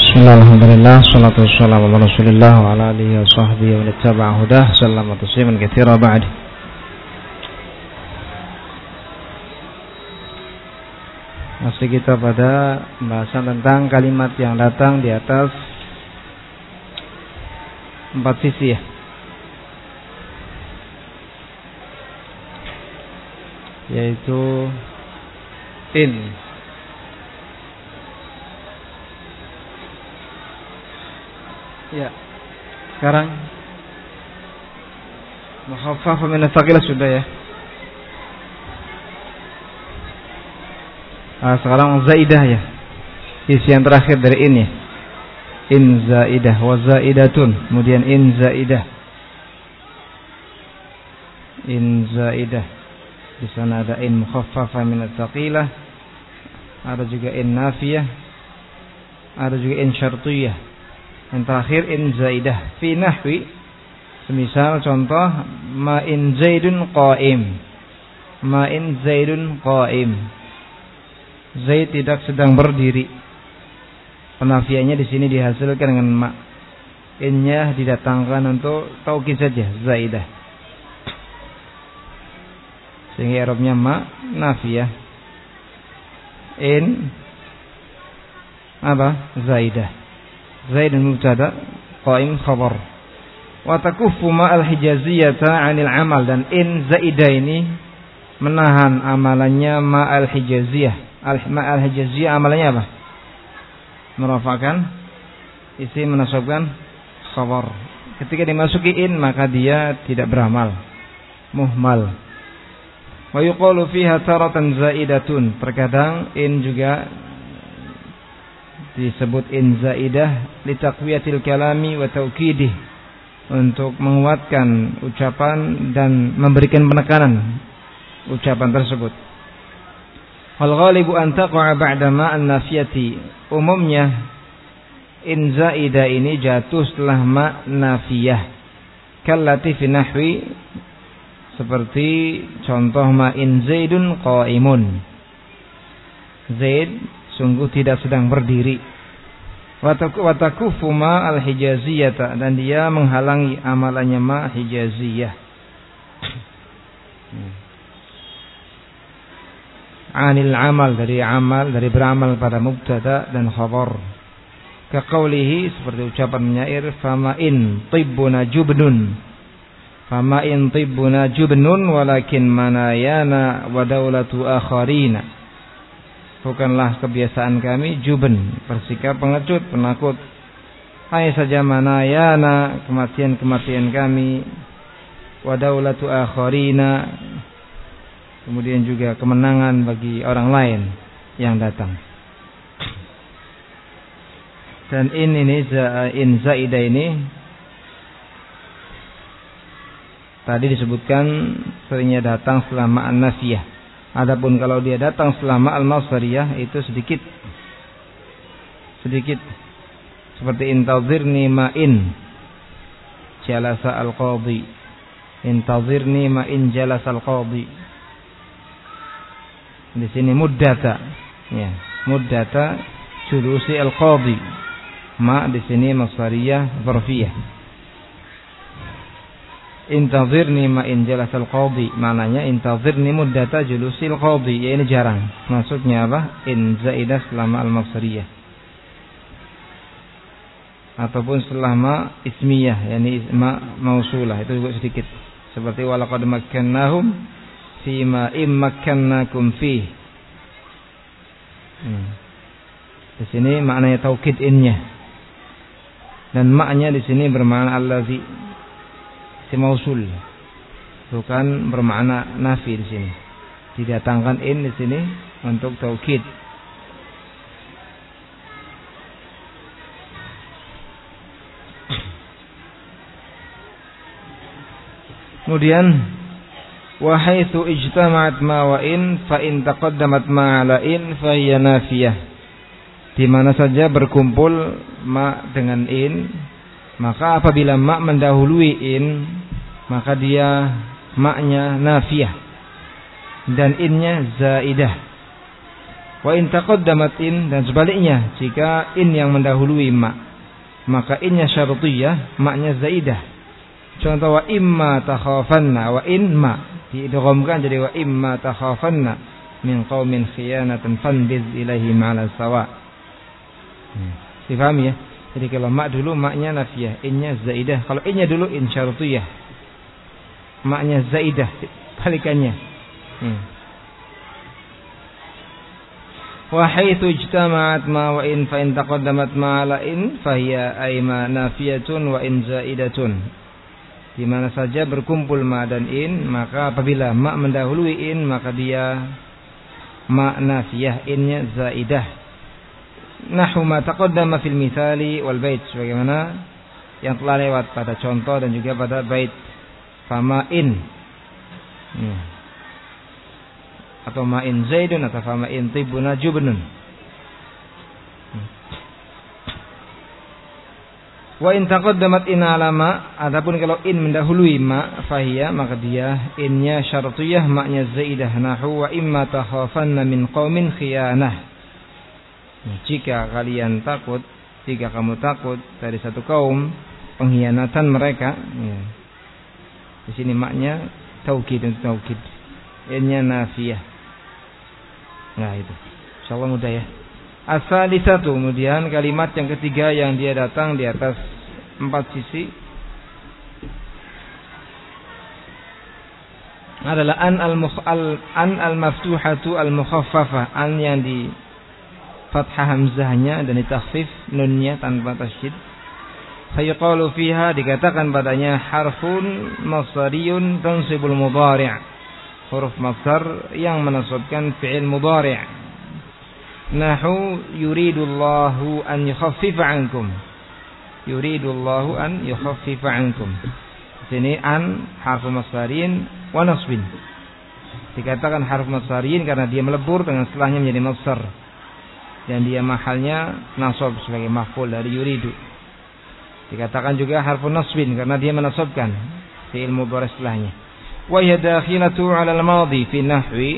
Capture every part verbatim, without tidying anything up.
Bismillah, alhamdulillah, salatu wassalamu ala rasulillah wa ala alihi wa sahbihi wa nittaba'a hudah sallama tasliman katsira ba'd. Masih kita pada pembahasan tentang kalimat yang datang di atas empat sisi ya. Yaitu in, ya, sekarang mukhaffafah min ats-tsaqilah sudah ya. Nah, sekarang zaidah ya. Isi yang terakhir dari in ya. In zaidah wa zaidatun. Kemudian in zaidah. In zaidah. Di sana ada in mukhaffafah min ats-tsaqilah. Ada juga in nafiyah. Ada juga in syartiyah. Yang terakhir in zaidah fi nahwi, semisal contoh ma in zaidun qaim, ma in zaidun qaim, Zaid tidak sedang berdiri. Penafiannya di sini dihasilkan dengan ma, innya didatangkan untuk taukid saja zaidah, sehingga i'rabnya ma nafiyah, in apa zaidah. Zaid mubtada, qaim khabar. Wa takuffu ma al-hijaziyata 'anil amal, dan in zaidah ini menahan amalannya ma al-hijaziyah. Ma al-hijaziyah amalannya apa? Merafakan isi, menasabkan khabar. Ketika dimasuki in maka dia tidak beramal, muhmal. Wa yuqalu fiha taratan zaidatun, terkadang in juga disebut in zaidah li taqwiyatil kalami wa taukidih, untuk menguatkan ucapan dan memberikan penekanan ucapan tersebut. Wal ghalibu an taqa'a ba'da ma an-nafiyati, umumnya in zaidah ini jatuh setelah ma nafiyah. Kallati fi nahwi, seperti contoh ma in zaidun qa'imun, Zaid sungguh tidak sedang berdiri. Watakufu ma al-hijaziyata, dan dia menghalangi amalannya ma hijaziyah. Anil amal, dari amal, dari beramal pada mubtada dan khabar. Kaqaulihi, seperti ucapan penyair, fama in tibbuna jubnun, fama in tibbuna jubnun walakin manayana wa daulatu akharina. Bukanlah kebiasaan kami jubn, bersikap pengecut, penakut. Hanya saja manayana, kematian-kematian kami, wa daulatu akharina, kemudian juga kemenangan bagi orang lain yang datang. Dan in ini, in zaidah ini tadi disebutkan seringnya datang setelah ma'an nafiyah. Adapun kalau dia datang setelah ma'al masdariyah itu sedikit sedikit seperti intazirni ma'in jalasa al-qadhi, intazirni ma'in jalasa al-qadhi. Di sini muddata ya, muddata julusi al-qadhi, ma di sini masdariyah dzarfiyah. Intazirni ma in jalasal qadhi, maknanya intazirni muddata julusil qadhi, ya ini jarang. Maksudnya apa? In zaidah selama al-masdariyah, ataupun setelah ma ismiyah, yakni ma mausulah, itu juga sedikit. Seperti walaqad makkannahum fi ma im makkannakum fi. Hmm. Di sini maknanya taukid innya, dan maknya di sini bermakna allazi, si mausul, bukan bermakna nafi di sini. Didatangkan in di sini untuk taukid. Kemudian wa haitsu ijtama'at ma wa in fa in taqaddamat ma ala in fa hiya nafiyah. Di mana saja berkumpul ma dengan in, maka apabila ma mendahului in, maka dia maknya nafiyah dan innya zaidah. Wa in taqaddamat in, dan sebaliknya jika in yang mendahului ma, maka innya syartiyah, maknya zaidah. Contoh wa imma takhafanna, wa in ma diidghamkan jadi wa imma takhafanna min qaumin khiyanatan fanbiz ilaihim ala sawa. Hmm. Difahami ya? Jadi kalau ma dulu maknya nafiyah, innya zaidah. Kalau innya dulu in syartiyah, maknya zaidah, balikannya. Hmm. Wa haitsu ijtama'at ma wa in fa in taqaddamat ma la in fa hiya ayma nafiyatun wa in zaidatun. Di mana saja berkumpul ma dan in, maka apabila ma mendahului in, maka dia ma nafiyah, innya zaidah. Nahu ma taqaddama fil mithali wal bait, sebagaimana yang telah lewat pada contoh dan juga pada bait. Fama in, hmm. atau ma in zaidun, atau fama in tibuna jubnun. hmm. Wa in taqaddamat in alama, adapun kalau in mendahului ma fahiya, maka dia innya syartiyah, maknya zaidah. Nahu wa imma takhafanna min qaumin khiyanah. Jika kalian takut, jika kamu takut dari satu kaum pengkhianatan mereka, ya. Di sini maknya taukid untuk taukid, innya nafiyah. Nah itu, insyaallah mudah ya. As-salisatu, kemudian kalimat yang ketiga yang dia datang di atas empat sisi adalah an al-an al-maftuhatu al-mukhaffafah, an yang di fathah hamzahnya dan ditakhfif nunnya tanpa tasydid. Fayuqalu fiha, dikatakan padanya harfun masdariyun tansibul mudhari', huruf masdar yang menasabkan fi'il mudhari'. Nahu yuridullahu an yukhaffifa ankum, yuridullahu an yukhaffifa ankum. Sini an harfu masdarin wa nasbin, dikatakan harfu masdarin karena dia melebur dengan setelahnya menjadi masdar, dan dia mahalnya nasab sebagai maf'ul dari yuridu. Dikatakan juga harfu nasbin karena dia menasabkan fi'il mudhari' setelahnya. Wa hiya dakhilatu 'ala al-madhi fi nahwi.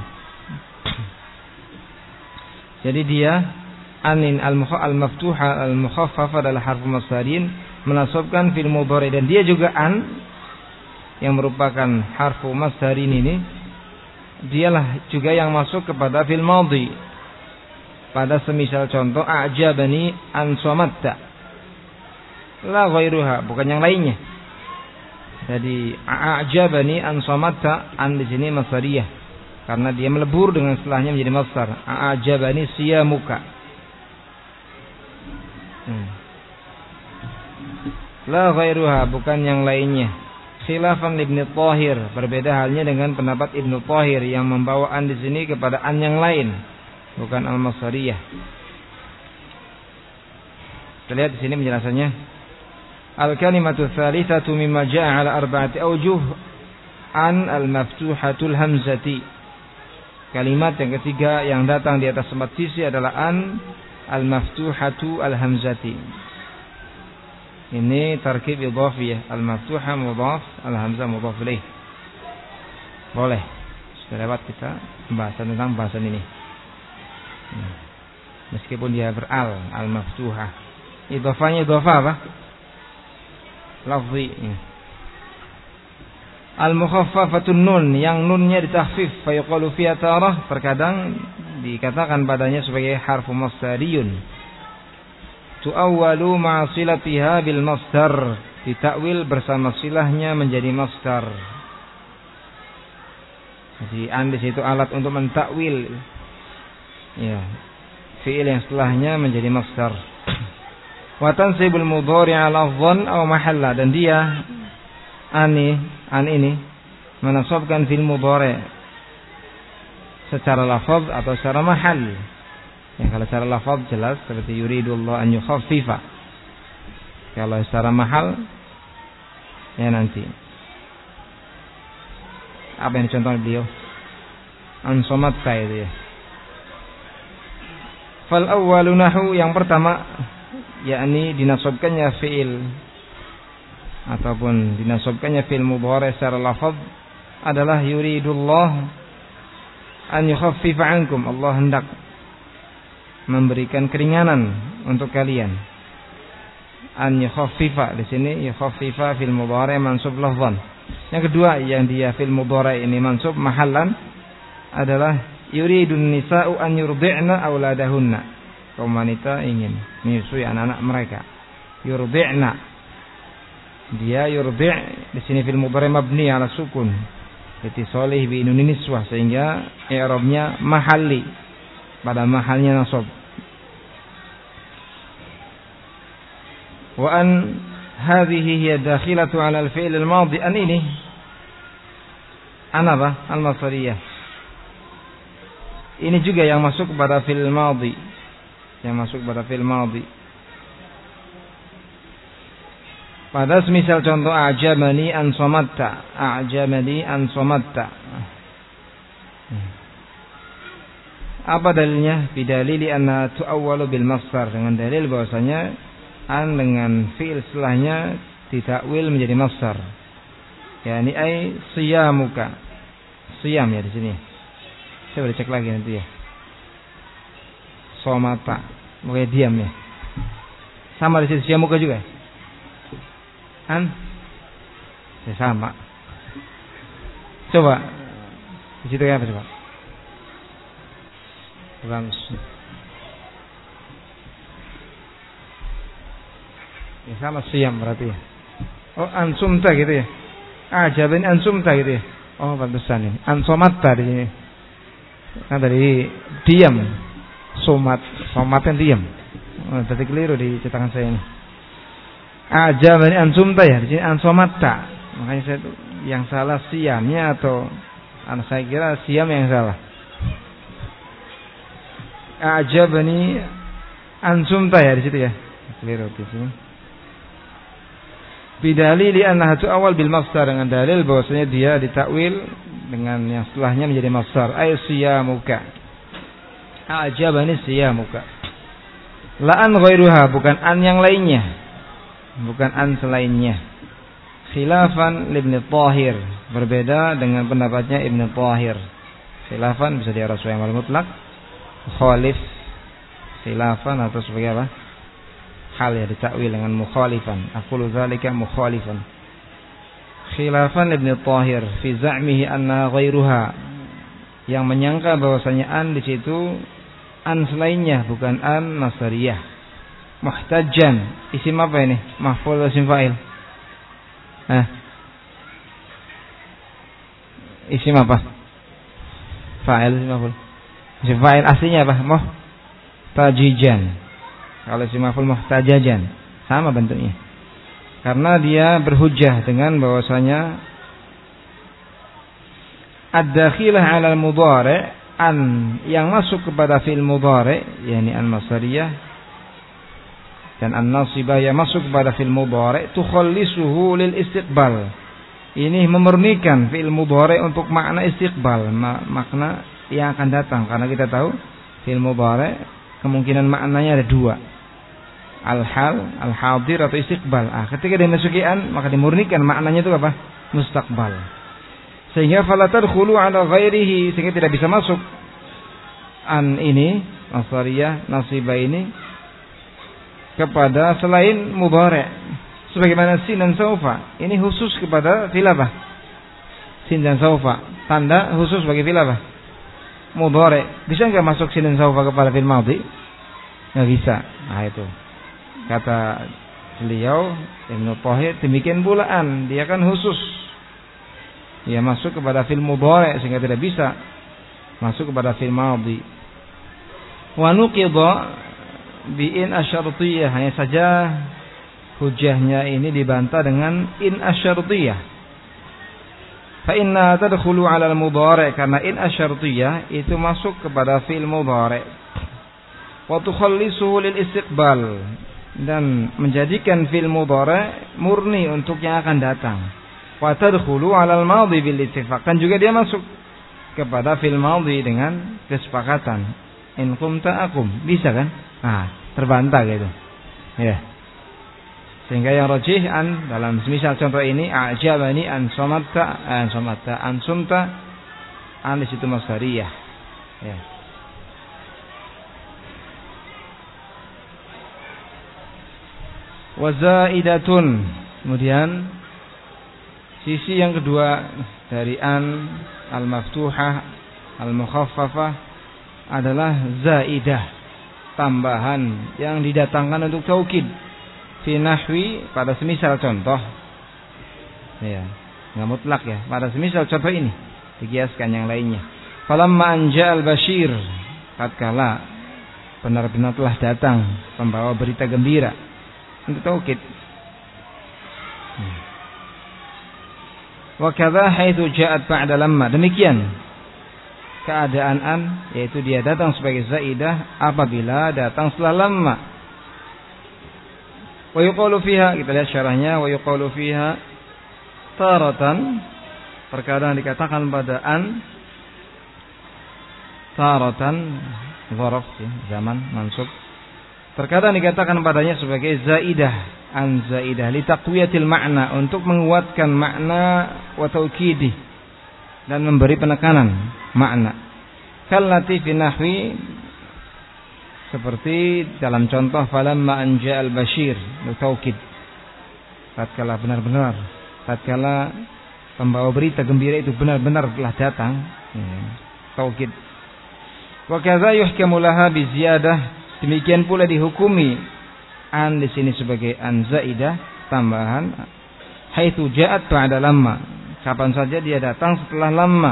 Jadi dia anin al-maftuha al-mukhaffafah adalah harfu masdarin menasabkan fi'il mudhari', dan dia juga an yang merupakan harfu masdarin ini dialah juga yang masuk kepada fi'il madhi. Pada semisal contoh a'jabani an samatta, la ghairuha, bukan yang lainnya. Jadi a'jabani an samatta, an di sini masdariyah karena dia melebur dengan setelahnya menjadi masdar. A'jabani siyamuka. Hmm. La ghairuha, bukan yang lainnya. Khilafan Ibnu Thahir, berbeda halnya dengan pendapat Ibnu Thahir yang membawa an di sini kepada an yang lain, bukan al-masdariyah. Kita lihat di sini penjelasannya. Al-kalimatu tsalitsatu mimma jaa'a 'ala arba'ati awjuh an al-maftuhatul hamzati. Kalimat yang ketiga yang datang di atas empat sisi adalah an al-maftuhatu al-hamzati. Ini tarkib idhafiyah, al-maftuha mudhaf, al-hamzah mudhaf ilaih. Boleh. Sudah lewat kita pembahasan tentang bahasan ini. Meskipun dia beral, al-maftuha. Idhafanya idhafah apa? Lafzi. Al-mukhaffafatun nun, yang nunnya ditakhfif, fa yuqalu fiha tarah, terkadang dikatakan padanya sebagai harfu masdariyun. Tu'awwalu ma'a silatiha bil masdar, ditakwil bersama silahnya menjadi masdar. Jadi an di situ alat untuk mentakwil, ya, fi'il yang setelahnya menjadi masdar. Wa tansibul mudhari' 'ala dhann aw mahalla, dan dia ani an ini menasabkan fi'il mudhari' secara lafaz atau secara mahal. Ya, kalau secara lafaz jelas seperti yuridullah an yukhaffifa. Kalau secara mahal ya nanti apa yang dicontohkan beliau? An samatta itu ya. Fal awwalu nahu, yang pertama yakni dinasabkannya fi'il ataupun dinasabkannya fi'il mudhari' secara lafaz adalah yuridullah an yukhaffifa ankum, Allah hendak memberikan keringanan untuk kalian. An yukhaffifa di sini yukhaffifa fil mudhari' mansub lafzan. Yang kedua yang dia fil mudhari' ini mansub mahallan adalah yuridun nisa'u an yurdi'na auladahunna. Kaum wanita ingin menyusui anak-anak mereka. Yurdi'na. Dia yurdi' di sini fil mudhari' mabni ala sukun. Ittisalih bi nunin niswah sehingga i'rabnya mahalli pada mahalnya nasab. Wa an hadhihi hiya dakhilatu 'ala al-fi'l al-madhi an ini an apa? Al-masdariyah. Ini juga yang masuk kepada fi'il madhi. Yang masuk kepada fi'il madhi. Pada semisal contoh a'jabani an samatta, a'jabani an samatta. Apa dalilnya? Bidalili anna tu'awwalu bil masdar, dengan dalil bahwasanya an dengan fi'il setelahnya ditakwil menjadi masdar. Yani ai siyamuka. Siyam ya di sini. Saya boleh cek lagi nanti ya. Somata, mungkin diam ya. Sama di situ siyamuka juga. An ya sama. Coba di situ apa coba? Bagus. Ya sama siam berarti ya. Oh ansumta gitu ya. Ah jawabannya ansumta gitu ya. Oh pantesan ini. Ansomatta di sini. Nah dari diam. Somat, somat kan diam. Oh, berarti keliru di cetakan saya ini. Ajabani ansumta ya, di sini ansomatta. Makanya saya itu yang salah siamnya atau anak saya kira siam yang salah. Ajabani ansumta ya di situ ya. Keliru di sini. Bidalili annaha awal bil masdar, dengan dalil bahwasanya dia ditakwil dengan yang setelahnya menjadi masdar. Ay siyamuka. Ajabani siyamuka. La an ghairuha, bukan an yang lainnya. Bukan an selainnya. Khilafan Ibnu Thahir, berbeda dengan pendapatnya Ibnu Thahir. Khilafan bisa diarah sesuai yang mutlak, khalif khilafan atau sebagai apa? Hal ya ditakwil dengan mukhalifan. Aqulu dzalika mukhalifan. Khilafan Ibnu Thahir fi za'mihi anna ghairuha, yang menyangka bahwasanya an di situ an selainnya, bukan an masdariyah. Muhtajjan, isim apa ini? Maf'ul atau isim fa'il? Hah? Isim apa? Fa'il, isim maf'ul. Isim fa'il aslinya apa? Muhtajijan. Kalau isim maf'ul muhtajajan, sama bentuknya. Karena dia berhujjah dengan bahwasanya ad-dakhilah 'ala al-mudhari', an yang masuk kepada fi'il mudhari', yakni an-masdariyah, dan an-nasibah yang masuk kepada fi'il mudhari' tukhallisuhu lil istiqbal. Ini memurnikan fi'il mudhari' untuk makna istiqbal, makna yang akan datang. Karena kita tahu fi'il mudhari' kemungkinan maknanya ada dua, al-hal, al-hadir atau istiqbal. Ah, ketika dimasuki an, maka dimurnikan maknanya itu apa? Mustaqbal. Sehingga fala tadkhulu ala ghairihi, sehingga tidak bisa masuk an ini, masdariyah, nasibah ini kepada selain mudhari'. Sebagaimana sin dan saufa, ini khusus kepada fi'il apa? Sin dan saufa, tanda khusus bagi fi'il apa? Mudhari'. Bisa enggak masuk sin dan saufa kepada fi'il madhi? Enggak bisa. Nah itu kata beliau Ibnu Thahir, demikian pula an, dia kan khusus. Dia masuk kepada fi'il mudhari' sehingga tidak bisa masuk kepada fi'il madhi. Wa nuqidha bi in asyartiyah, hanya saja hujahnya ini dibantah dengan in asyartiyah. Fa inna tadkhulu 'ala al-mudhari', karena in asyartiyah itu masuk kepada fi'il mudhari'. Wa tukhallisuhu lil istiqbal, dan menjadikan fi'il mudhari' murni untuk yang akan datang. Wa tadkhulu 'ala al-madhi bil ittifaq, kan juga dia masuk kepada fi'il madhi dengan kesepakatan. In qumta aqum, bisa kan? Nah, terbantah gitu. Ya. Sehingga yang rajih an dalam semisal contoh ini a'jabani an samatta an samatta an sumta, an di situ masdariyah. Ya. Wa zaidatun. Kemudian sisi yang kedua dari an al-maftuhah al-mukhaffafah adalah zaidah, tambahan yang didatangkan untuk taukid. Fi nahwi, pada semisal contoh. Ya, enggak mutlak ya. Pada semisal contoh ini dikiaskan yang lainnya. Falamma anja al-bashir, tatkala benar-benar telah datang pembawa berita gembira, untuk taukid. Wa kadza haitsu ja'at ba'da lamma, demikian keadaan an, yaitu dia datang sebagai zaidah apabila datang setelah lamma. Wa yuqalu fiha, kita lihat syarahnya, wa yuqalu fiha taratan, terkadang dikatakan pada an taratan dzaraf ya, zaman mansub, terkadang dikatakan padanya sebagai zaidah, an zaidah li taqwiyatil makna, untuk menguatkan makna wa taukidih, dan memberi penekanan makna. Kallati fi nahwi, seperti dalam contoh falamma anja al-bashir, taukid, tatkala benar-benar, tatkala pembawa berita gembira itu benar-benar telah datang, ya, taukid. Wa kadza yuhkamu laha bi ziyadah, demikian pula dihukumi an di sini sebagai an zaidah, tambahan, haitsu ja'at ba'da lamma, kapan saja dia datang setelah lamma.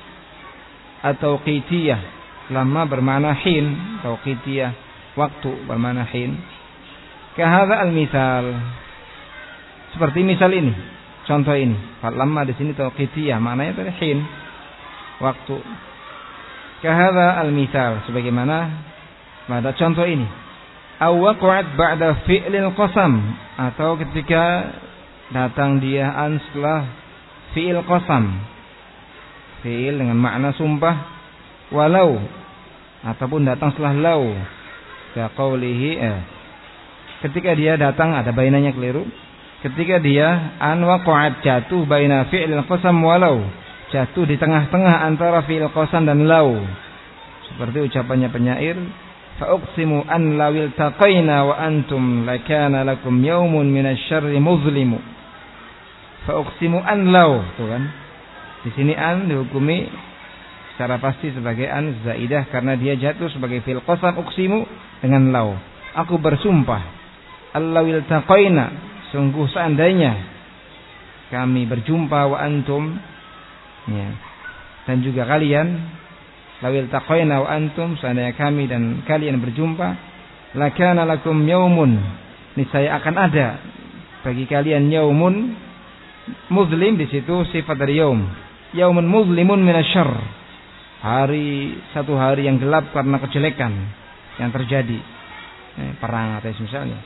Atau qitiyah, lamma bermakna hin, atau qitiyah waktu bermakna hin. Kahadza al-mithal, seperti misal ini, contoh ini. Fal lamma di sini tauqitiyah, maknanya tadi hin, waktu. Kahadza al-mithal, sebagaimana pada contoh ini. Aw waqa'at ba'da fi'lil qasam, atau ketika datang dia an setelah fi'il qasam, fi'il dengan makna sumpah, walau, ataupun datang setelah lau, ka qaulihi, eh, ketika dia datang, ada bainanya keliru, ketika dia an waqa'at, jatuh baina fi'lil qasam walau, jatuh di tengah-tengah antara fi'il qasam dan lau, seperti ucapannya penyair, fa uqsimu an lawil taqaina wa antum lakana lakum yaumun minasyarri muzlimu. Fa uqsimu an lau, tuh kan. Di sini an dihukumi secara pasti sebagai an zaidah karena dia jatuh sebagai fi'il qasam, uqsimu dengan lau. Aku bersumpah, allawil taqaina, sungguh seandainya kami berjumpa, wa antum, ya, dan juga kalian, lawil taqaina wa antum, seandainya kami dan kalian berjumpa, lakana lakum yaumun, niscaya akan ada bagi kalian yaumun, muzlim di situ sifat dari yaum, yaumun muzlimun minasyarr, hari, satu hari yang gelap karena kejelekan yang terjadi, eh, perang atau misalnya.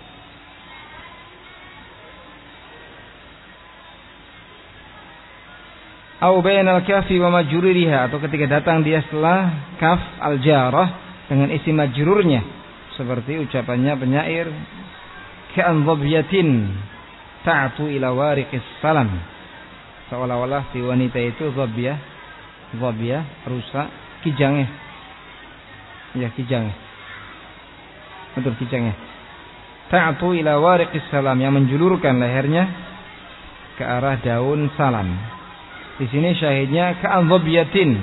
Au bainal kafi wa majruriha, atau ketika datang dia setelah kaf al-jarah dengan isi majrurnya, seperti ucapannya penyair, ka'an dhabyatin ta'tu ila wariqis salam, seolah-olah si wanita itu dhabiyah, dhabiyah rusa, kijangnya, ya kijangnya, betul kijangnya, ta'tu ila wariqis salam, yang menjulurkan lehernya ke arah daun salam. Di sini syahidnya ka'an dhabyatin,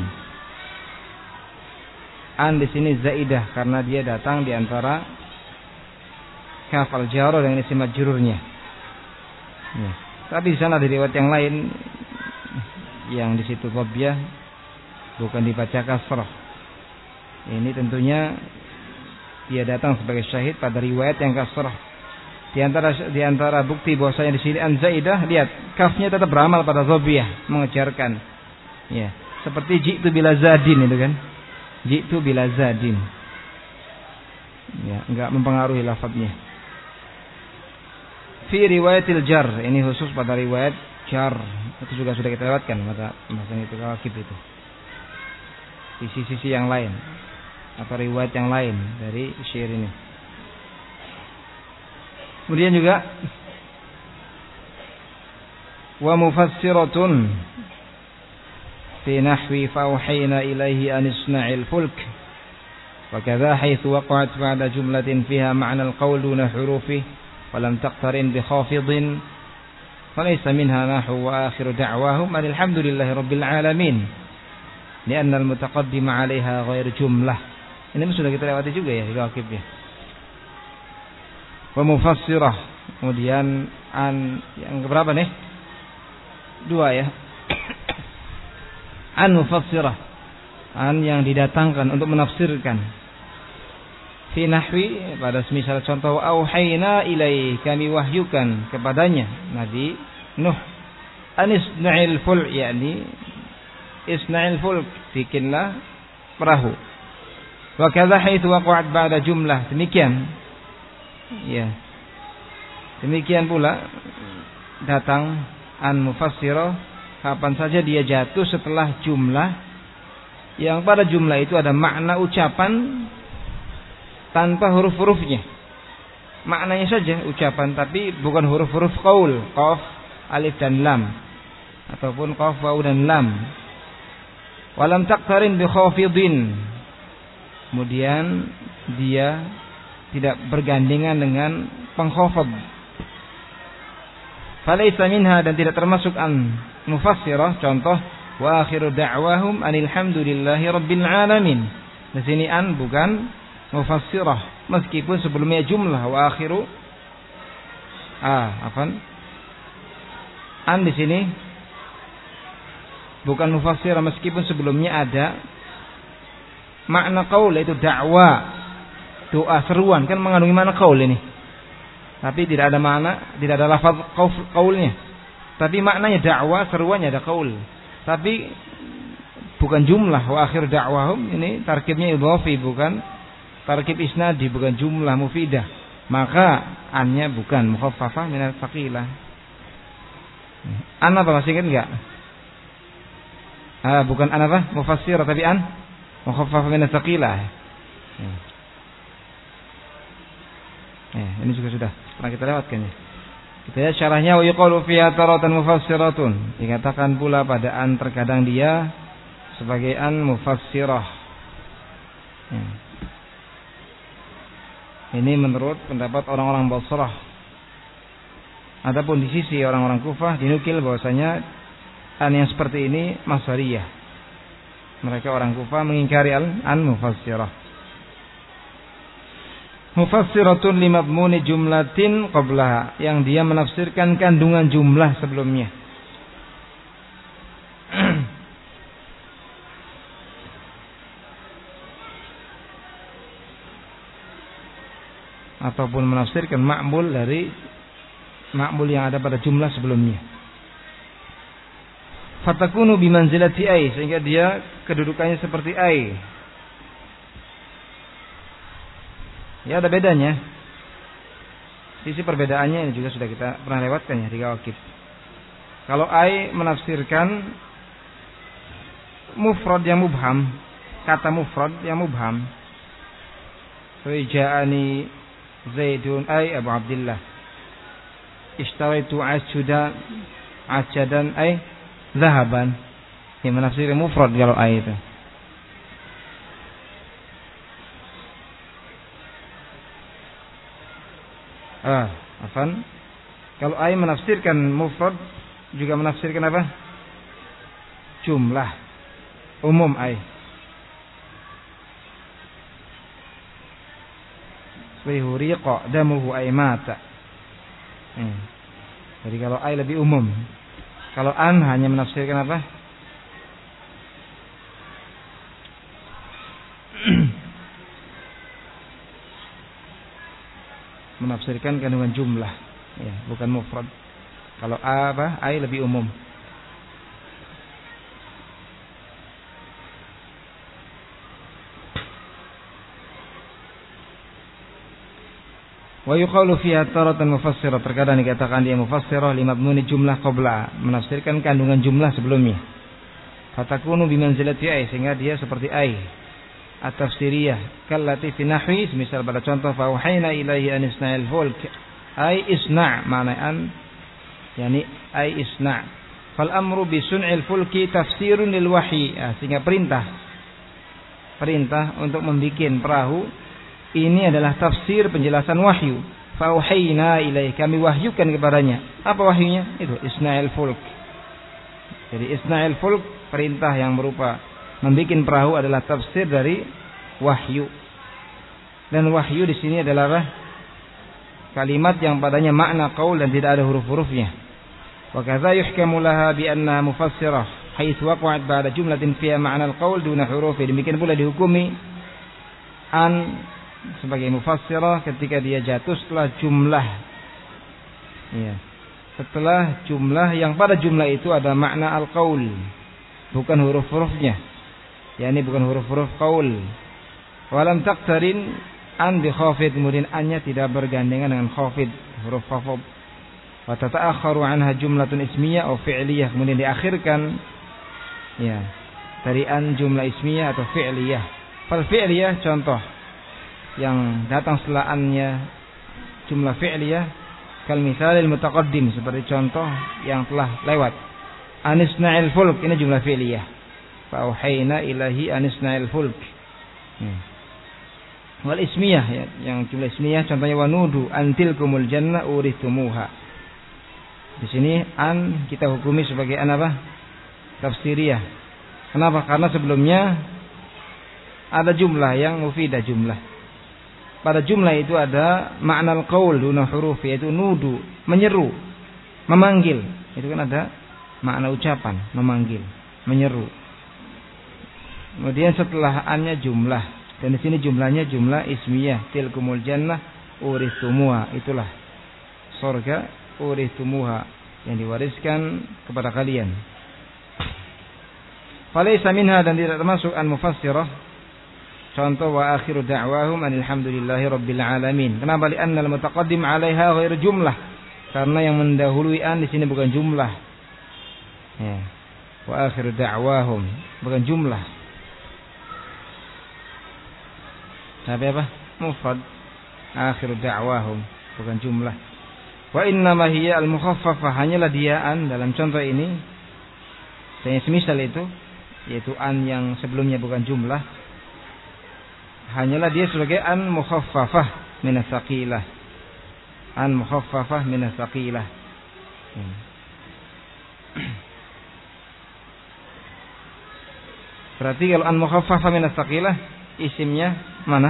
an di sini zaidah karena dia datang di antara kaf al-jarah dengan isim majrurnya. Ya. Tapi di sana ada riwayat yang lain yang di situ dhabiyah bukan dibaca kasrah. Ini tentunya dia datang sebagai syahid pada riwayat yang kasrah. Di antara di antara bukti bahwasanya di sini an zaidah, lihat kafnya tetap beramal pada dhabiyah, mengejarkan. Ya, seperti jitu bila zadin itu kan. Jitu bila zadin. Ya, enggak mempengaruhi lafadznya. Fi riwayatil jar, ini khusus pada riwayat jar. Itu juga sudah kita lewatkan pada pembahasan itu kawakib itu. Sisi-sisi yang lain atau riwayat yang lain dari syair ini. Kemudian juga wa mufassiratun fi nahwi fauhayna ilaihi an isna'il fulk wa kadza haitsu waqa'at ba'da jumlatin fiha ma'na al-qawl duna hurufi walam taqtarin bi khafidin falaysa minha nahu wa akhiru da'wahum alhamdulillahi rabbil alamin li'anna al-mutaqaddim 'alaiha ghair jumlah. Ini sudah kita lewati juga ya di wakifnya. Wa mufassirah, kemudian an yang berapa nih? Dua ya. An mufassirah, an yang didatangkan untuk menafsirkan. Fi nahwi, pada semisal contoh auhayna ilai, kami wahyukan kepadanya Nabi Nuh, anisna'il fulk, yakni isna'il fulk, bikinlah perahu. Wa kadza haitsu waqa'at ba'da jumlah, demikian ya. Demikian pula datang an mufassirah kapan saja dia jatuh setelah jumlah yang pada jumlah itu ada makna ucapan tanpa huruf-hurufnya. Maknanya saja ucapan tapi bukan huruf-huruf qaul, qaf, alif dan lam, ataupun qaf, waw dan lam. Walam taqtarin bi khafidin, kemudian dia tidak bergandengan dengan pengkhafad. Falaysa minha, dan tidak termasuk an mufassirah. Contoh wa akhiru da'wahum alhamdulillahi rabbil alamin. Di sini an bukan mufassirah, meskipun sebelumnya jumlah wa akhiru ah afan an di sini bukan mufassirah, meskipun sebelumnya ada makna qaul, yaitu dakwa, doa, seruan, kan mengandungi makna qaul ini, tapi tidak ada makna, tidak ada lafaz qaulnya, tapi maknanya dakwa, seruannya ada qaul, tapi bukan jumlah. Wa akhir da'wahum ini tarkibnya idhafi, bukan tarkib isnadi, bukan jumlah mufidah, maka annya bukan mukhaffafah min al-thaqilah. An apa masih ingat enggak? Ah, bukan an apa? Mufassir, tapi an mukhaffafah min al-thaqilah. Ya, ini juga sudah pernah kita lewatkan ya. Kita lihat syarahnya, wa yuqalu fiha taratan mufassiratun. Dikatakan pula pada an terkadang dia sebagai an mufassirah. Ya. Ini menurut pendapat orang-orang Basrah. Adapun di sisi orang-orang Kufah dinukil bahwasanya an yang seperti ini masdariyah. Mereka orang Kufah mengingkari an mufassirah. Mufassiratun limabmuni jumlatin qablaha, yang dia menafsirkan kandungan jumlah sebelumnya. Ataupun menafsirkan ma'mul dari ma'mul yang ada pada jumlah sebelumnya. Fatakunu bimanzilati ai, sehingga dia kedudukannya seperti ai. Ya, ada bedanya. Sisi perbedaannya ini juga sudah kita pernah lewatkan ya di Kawakib. Kalau ai menafsirkan mufrad yang mubham, kata mufrad yang mubham. Ja'ani Zaidun ay Abu Abdullah. Ishtaraitu asjudan asjadan ay zahaban. Ini menafsirkan mufrad kalau ay itu. Ah, afan. Kalau ay menafsirkan mufrad juga menafsirkan apa? Jumlah umum ay. Wihuriqa damuhu ay mata. Hmm. Jadi kalau ay lebih umum. Kalau an hanya menafsirkan apa? Menafsirkan kandungan jumlah, ya, bukan mufrad. Kalau apa? Ay lebih umum. Wa yuqalu fiha taratan mufassirah, terkadang dikatakan dia mufassirah limabnuni jumlah qabla, menafsirkan kandungan jumlah sebelumnya. Fatakunu bimanzilati ay, sehingga dia seperti ay at-tafsiriyah kallati fi nahwi, misal pada contoh fa wahayna ilaihi an isna'il fulk ay isna', makna an yani ay isna'. Fal amru bi sun'il fulki tafsirun lil wahyi, ya, sehingga perintah perintah untuk membikin perahu ini adalah tafsir, penjelasan wahyu. Fauhayna ilaih, kami wahyukan kepadanya. Apa wahyunya? Itu isna'il fulk. Jadi isna'il fulk, perintah yang berupa membikin perahu adalah tafsir dari wahyu. Dan wahyu di sini adalah apa? Kalimat yang padanya makna qaul dan tidak ada huruf-hurufnya. Wa kadza yuhkamu laha bi annaha mufassirah haitsu waqa'at ba'da jumlatin fiha ma'na al-qaul duna huruf. Demikian pula dihukumi an sebagai mufassirah ketika dia jatuh setelah jumlah, ya, setelah jumlah yang pada jumlah itu ada makna al-qaul, bukan huruf-hurufnya, yakni bukan huruf-huruf qaul. Walam taqtarin an bi khafid, kemudian annya tidak bergandengan dengan khafid, huruf khafid. Wa tata'akhkharu anha jumlatun ismiyah atau fi'liyah, kemudian diakhirkan, ya, dari an jumlah ismiyah atau fi'liyah. Fal fi'liyah, contoh yang datang setelah annya jumlah fi'liyah, kal misalil mutaqaddim, seperti contoh yang telah lewat. Anisna'il fulk, ini jumlah fi'liyah. Fa auhayna ilahi anisna'il fulk. Hmm. Wal ismiyah, ya, yang jumlah ismiyah contohnya wanudu antilkumul jannah urithumuha. Di sini an kita hukumi sebagai an apa? Tafsiriyah. Kenapa? Karena sebelumnya ada jumlah yang mufidah jumlah. Pada jumlah itu ada makna al-qaul duna huruf, yaitu nudu, menyeru, memanggil. Itu kan ada makna ucapan, memanggil, menyeru. Kemudian setelah annya jumlah, dan di sini jumlahnya jumlah ismiyah, tilkumul jannah urithumuha, itulah surga urithumuha yang diwariskan kepada kalian. Falaysa minha, dan tidak termasuk an-mufassirah. Contoh wa akhiru da'wahum alhamdulillahi rabbil alamin. Kenapa? Li'anna al-mutaqaddim 'alaiha ghairu jumlah. Karena yang mendahului an di sini bukan jumlah. Ya. Wa akhiru da'wahum, bukan jumlah. Tapi apa? Mufrad. Akhiru da'wahum, bukan jumlah. Wa innama hiya al-mukhaffafah, hanyalah dia an dalam contoh ini. Yang semisal itu, yaitu an yang sebelumnya bukan jumlah, hanyalah dia sebagai an mukhaffafah min as-saqilah. An mukhaffafah min as-saqilah. Hmm. Berarti kalau an mukhaffafah min as-saqilah, isimnya mana?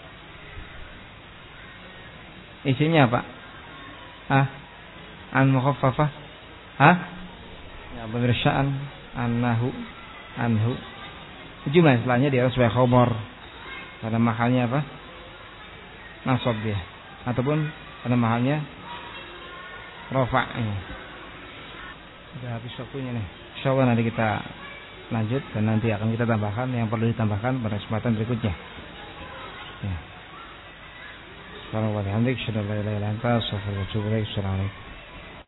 Isimnya apa? Ah, an mukhaffafah. Hah? Ya, benar sya'an, annahu, anhu. Jumlah setelahnya dia sebagai khabar. Pada mahalnya apa? Nasab dia. Ataupun pada mahalnya rafa'. Sudah habis waktunya nih. Insyaallah nanti kita lanjut dan nanti akan kita tambahkan yang perlu ditambahkan pada kesempatan berikutnya. Ya. Assalamualaikum warahmatullahi wabarakatuh.